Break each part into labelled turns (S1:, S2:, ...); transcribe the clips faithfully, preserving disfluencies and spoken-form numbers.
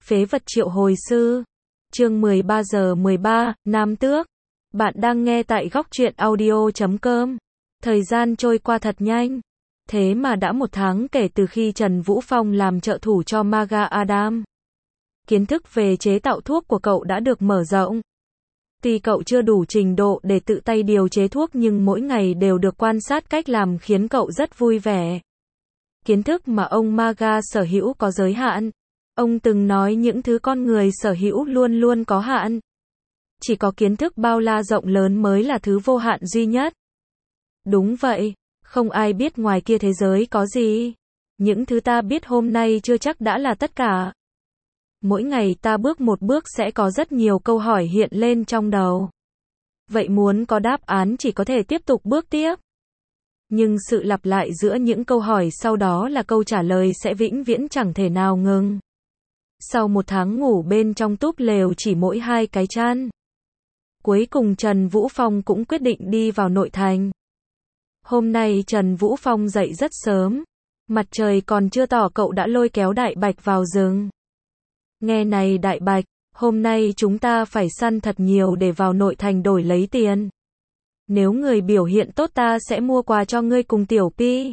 S1: Phế vật triệu hồi sư. Chương mười ba giờ mười ba, Nam Tước. Bạn đang nghe tại góc truyện audio chấm com. Thời gian trôi qua thật nhanh. Thế mà đã một tháng kể từ khi Trần Vũ Phong làm trợ thủ cho Maga Adam. Kiến thức về chế tạo thuốc của cậu đã được mở rộng. Tuy cậu chưa đủ trình độ để tự tay điều chế thuốc nhưng mỗi ngày đều được quan sát cách làm khiến cậu rất vui vẻ. Kiến thức mà ông Maga sở hữu có giới hạn. Ông từng nói những thứ con người sở hữu luôn luôn có hạn. Chỉ có kiến thức bao la rộng lớn mới là thứ vô hạn duy nhất. Đúng vậy, không ai biết ngoài kia thế giới có gì. Những thứ ta biết hôm nay chưa chắc đã là tất cả. Mỗi ngày ta bước một bước sẽ có rất nhiều câu hỏi hiện lên trong đầu. Vậy muốn có đáp án chỉ có thể tiếp tục bước tiếp. Nhưng sự lặp lại giữa những câu hỏi sau đó là câu trả lời sẽ vĩnh viễn chẳng thể nào ngừng. Sau một tháng ngủ bên trong túp lều chỉ mỗi hai cái chăn. Cuối cùng Trần Vũ Phong cũng quyết định đi vào nội thành. Hôm nay Trần Vũ Phong dậy rất sớm. Mặt trời còn chưa tỏ cậu đã lôi kéo Đại Bạch vào rừng. Nghe này Đại Bạch, hôm nay chúng ta phải săn thật nhiều để vào nội thành đổi lấy tiền. Nếu người biểu hiện tốt ta sẽ mua quà cho ngươi cùng Tiểu Pi.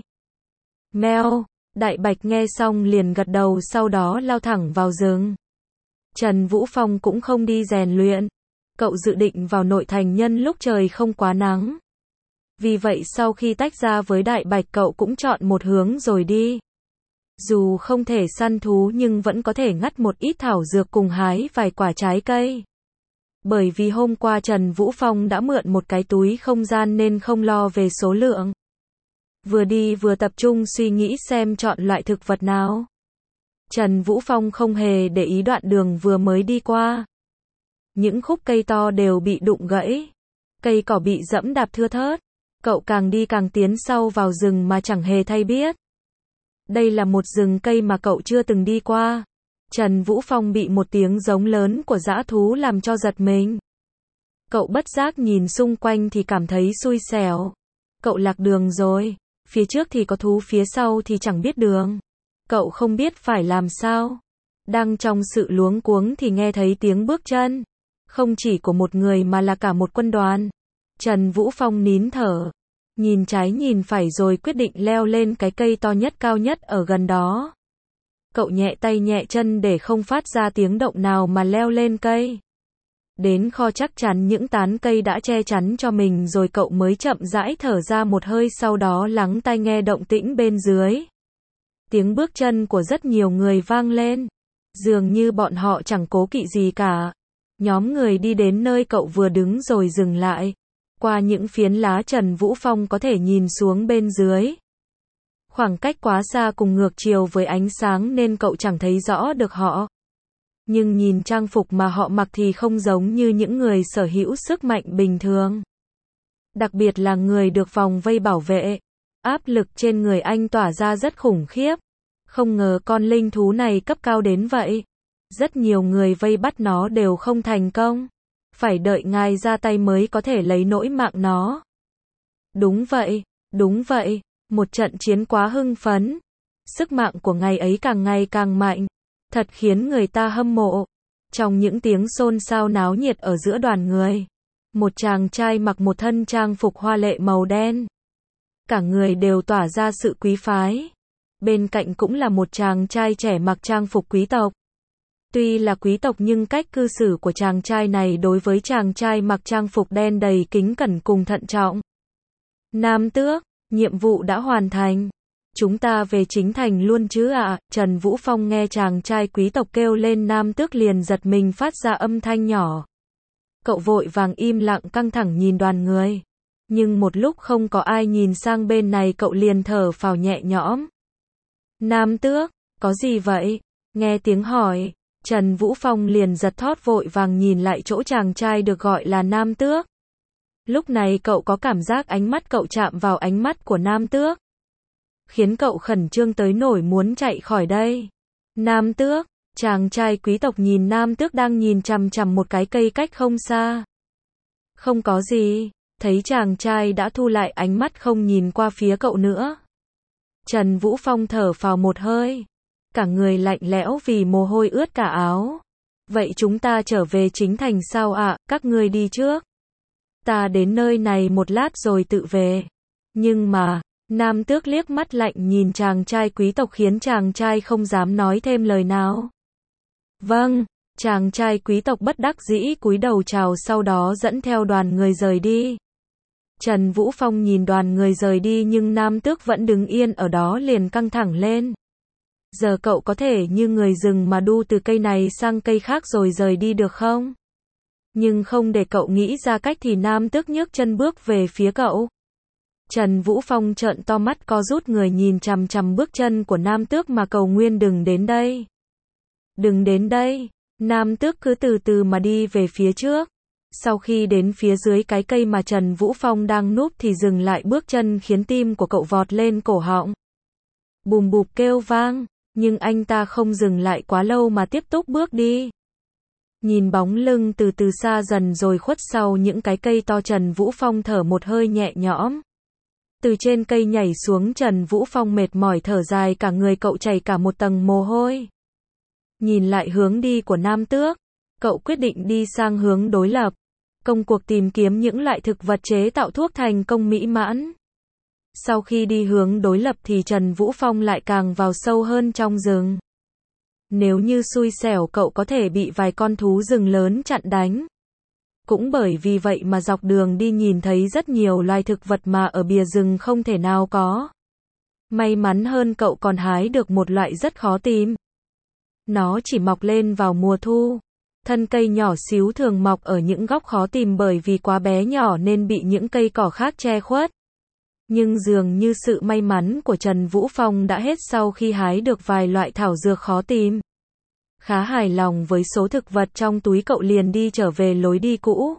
S1: Mèo. Đại Bạch nghe xong liền gật đầu sau đó lao thẳng vào rừng. Trần Vũ Phong cũng không đi rèn luyện. Cậu dự định vào nội thành nhân lúc trời không quá nắng. Vì vậy sau khi tách ra với Đại Bạch cậu cũng chọn một hướng rồi đi. Dù không thể săn thú nhưng vẫn có thể ngắt một ít thảo dược cùng hái vài quả trái cây. Bởi vì hôm qua Trần Vũ Phong đã mượn một cái túi không gian nên không lo về số lượng. Vừa đi vừa tập trung suy nghĩ xem chọn loại thực vật nào. Trần Vũ Phong không hề để ý đoạn đường vừa mới đi qua. Những khúc cây to đều bị đụng gãy. Cây cỏ bị dẫm đạp thưa thớt. Cậu càng đi càng tiến sâu vào rừng mà chẳng hề hay biết. Đây là một rừng cây mà cậu chưa từng đi qua. Trần Vũ Phong bị một tiếng giống lớn của dã thú làm cho giật mình. Cậu bất giác nhìn xung quanh thì cảm thấy xui xẻo. Cậu lạc đường rồi. Phía trước thì có thú, phía sau thì chẳng biết đường. Cậu không biết phải làm sao. Đang trong sự luống cuống thì nghe thấy tiếng bước chân. Không chỉ của một người mà là cả một quân đoàn. Trần Vũ Phong nín thở. Nhìn trái nhìn phải rồi quyết định leo lên cái cây to nhất cao nhất ở gần đó. Cậu nhẹ tay nhẹ chân để không phát ra tiếng động nào mà leo lên cây. Đến kho chắc chắn những tán cây đã che chắn cho mình rồi cậu mới chậm rãi thở ra một hơi sau đó lắng tai nghe động tĩnh bên dưới. Tiếng bước chân của rất nhiều người vang lên. Dường như bọn họ chẳng cố kỵ gì cả. Nhóm người đi đến nơi cậu vừa đứng rồi dừng lại. Qua những phiến lá Trần Vũ Phong có thể nhìn xuống bên dưới. Khoảng cách quá xa cùng ngược chiều với ánh sáng nên cậu chẳng thấy rõ được họ. Nhưng nhìn trang phục mà họ mặc thì không giống như những người sở hữu sức mạnh bình thường. Đặc biệt là người được vòng vây bảo vệ. Áp lực trên người anh tỏa ra rất khủng khiếp. Không ngờ con linh thú này cấp cao đến vậy. Rất nhiều người vây bắt nó đều không thành công. Phải đợi ngài ra tay mới có thể lấy nỗi mạng nó. Đúng vậy, đúng vậy. Một trận chiến quá hưng phấn. Sức mạnh của ngài ấy càng ngày càng mạnh. Thật khiến người ta hâm mộ. Trong những tiếng xôn xao náo nhiệt ở giữa đoàn người. Một chàng trai mặc một thân trang phục hoa lệ màu đen. Cả người đều tỏa ra sự quý phái. Bên cạnh cũng là một chàng trai trẻ mặc trang phục quý tộc. Tuy là quý tộc nhưng cách cư xử của chàng trai này đối với chàng trai mặc trang phục đen đầy kính cẩn cùng thận trọng. Nam Tước, nhiệm vụ đã hoàn thành. Chúng ta về chính thành luôn chứ ạ? À? Trần Vũ Phong nghe chàng trai quý tộc kêu lên Nam Tước liền giật mình phát ra âm thanh nhỏ. Cậu vội vàng im lặng căng thẳng nhìn đoàn người. Nhưng một lúc không có ai nhìn sang bên này cậu liền thở phào nhẹ nhõm. Nam Tước, có gì vậy? Nghe tiếng hỏi, Trần Vũ Phong liền giật thót vội vàng nhìn lại chỗ chàng trai được gọi là Nam Tước. Lúc này cậu có cảm giác ánh mắt cậu chạm vào ánh mắt của Nam Tước. Khiến cậu khẩn trương tới nổi muốn chạy khỏi đây. Nam Tước, chàng trai quý tộc nhìn Nam Tước đang nhìn chằm chằm một cái cây cách không xa. Không có gì, thấy chàng trai đã thu lại ánh mắt không nhìn qua phía cậu nữa. Trần Vũ Phong thở phào một hơi. cả người lạnh lẽo vì mồ hôi ướt cả áo. Vậy chúng ta trở về chính thành sao ạ, các ngươi đi trước. Ta đến nơi này một lát rồi tự về. Nhưng mà, Nam Tước liếc mắt lạnh nhìn chàng trai quý tộc khiến chàng trai không dám nói thêm lời nào. Vâng, chàng trai quý tộc bất đắc dĩ cúi đầu chào sau đó dẫn theo đoàn người rời đi. Trần Vũ Phong nhìn đoàn người rời đi nhưng Nam Tước vẫn đứng yên ở đó liền căng thẳng lên. Giờ cậu có thể như người rừng mà đu từ cây này sang cây khác rồi rời đi được không? Nhưng không để cậu nghĩ ra cách thì Nam Tước nhấc chân bước về phía cậu. Trần Vũ Phong trợn to mắt co rút người nhìn chằm chằm bước chân của Nam Tước mà cầu nguyện đừng đến đây. Đừng đến đây. Nam Tước cứ từ từ mà đi về phía trước. Sau khi đến phía dưới cái cây mà Trần Vũ Phong đang núp thì dừng lại bước chân khiến tim của cậu vọt lên cổ họng. Bùm bụp kêu vang, nhưng anh ta không dừng lại quá lâu mà tiếp tục bước đi. Nhìn bóng lưng từ từ xa dần rồi khuất sau những cái cây to Trần Vũ Phong thở một hơi nhẹ nhõm. Từ trên cây nhảy xuống Trần Vũ Phong mệt mỏi thở dài cả người cậu chảy cả một tầng mồ hôi. Nhìn lại hướng đi của Nam Tước, cậu quyết định đi sang hướng đối lập. Công cuộc tìm kiếm những loại thực vật chế tạo thuốc thành công mỹ mãn. Sau khi đi hướng đối lập thì Trần Vũ Phong lại càng vào sâu hơn trong rừng. Nếu như xui xẻo cậu có thể bị vài con thú rừng lớn chặn đánh. Cũng bởi vì vậy mà dọc đường đi nhìn thấy rất nhiều loài thực vật mà ở bìa rừng không thể nào có. May mắn hơn cậu còn hái được một loại rất khó tìm. Nó chỉ mọc lên vào mùa thu. Thân cây nhỏ xíu thường mọc ở những góc khó tìm bởi vì quá bé nhỏ nên bị những cây cỏ khác che khuất. Nhưng dường như sự may mắn của Trần Vũ Phong đã hết sau khi hái được vài loại thảo dược khó tìm. Khá hài lòng với số thực vật trong túi cậu liền đi trở về lối đi cũ.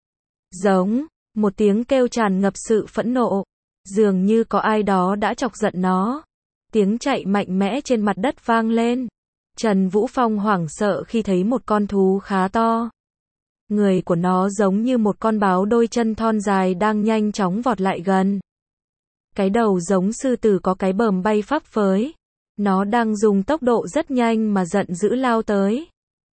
S1: Giống, một tiếng kêu tràn ngập sự phẫn nộ. Dường như có ai đó đã chọc giận nó. Tiếng chạy mạnh mẽ trên mặt đất vang lên. Trần Vũ Phong hoảng sợ khi thấy một con thú khá to. Người của nó giống như một con báo đôi chân thon dài đang nhanh chóng vọt lại gần. Cái đầu giống sư tử có cái bờm bay phấp phới. Nó đang dùng tốc độ rất nhanh mà giận dữ lao tới.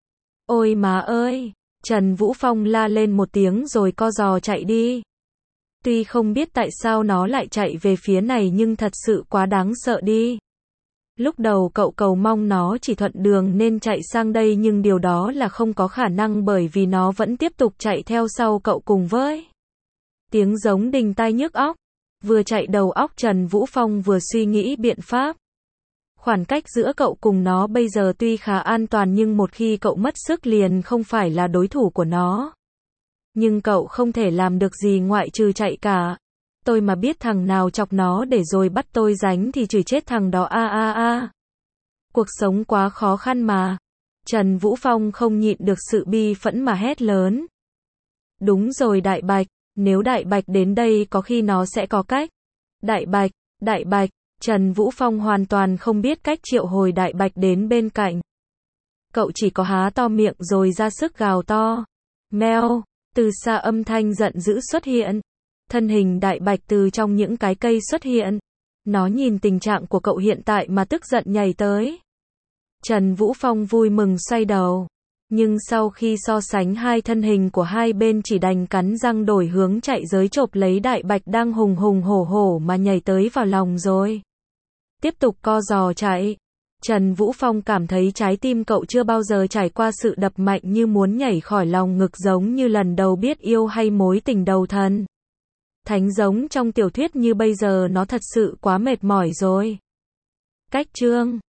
S1: Ôi má ơi! Trần Vũ Phong la lên một tiếng rồi co giò chạy đi. Tuy không biết tại sao nó lại chạy về phía này nhưng thật sự quá đáng sợ đi. Lúc đầu cậu cầu mong nó chỉ thuận đường nên chạy sang đây nhưng điều đó là không có khả năng bởi vì nó vẫn tiếp tục chạy theo sau cậu cùng với. Tiếng giống đinh tai nhức óc. Vừa chạy đầu óc Trần Vũ Phong vừa suy nghĩ biện pháp. Khoảng cách giữa cậu cùng nó bây giờ tuy khá an toàn nhưng một khi cậu mất sức liền không phải là đối thủ của nó. Nhưng cậu không thể làm được gì ngoại trừ chạy cả. Tôi mà biết thằng nào chọc nó để rồi bắt tôi gánh thì chửi chết thằng đó a a a. Cuộc sống quá khó khăn mà. Trần Vũ Phong không nhịn được sự bi phẫn mà hét lớn. Đúng rồi Đại Bạch, nếu Đại Bạch đến đây có khi nó sẽ có cách. Đại Bạch, Đại Bạch, Trần Vũ Phong hoàn toàn không biết cách triệu hồi Đại Bạch đến bên cạnh. Cậu chỉ có há to miệng rồi ra sức gào to. Meo, từ xa âm thanh giận dữ xuất hiện. Thân hình Đại Bạch từ trong những cái cây xuất hiện. Nó nhìn tình trạng của cậu hiện tại mà tức giận nhảy tới. Trần Vũ Phong vui mừng xoay đầu. Nhưng sau khi so sánh hai thân hình của hai bên chỉ đành cắn răng đổi hướng chạy giới chộp lấy Đại Bạch đang hùng hùng hổ hổ mà nhảy tới vào lòng rồi. Tiếp tục co giò chạy. Trần Vũ Phong cảm thấy trái tim cậu chưa bao giờ trải qua sự đập mạnh như muốn nhảy khỏi lòng ngực giống như lần đầu biết yêu hay mối tình đầu thân. Thánh giống trong tiểu thuyết như bây giờ nó thật sự quá mệt mỏi rồi. Cách chương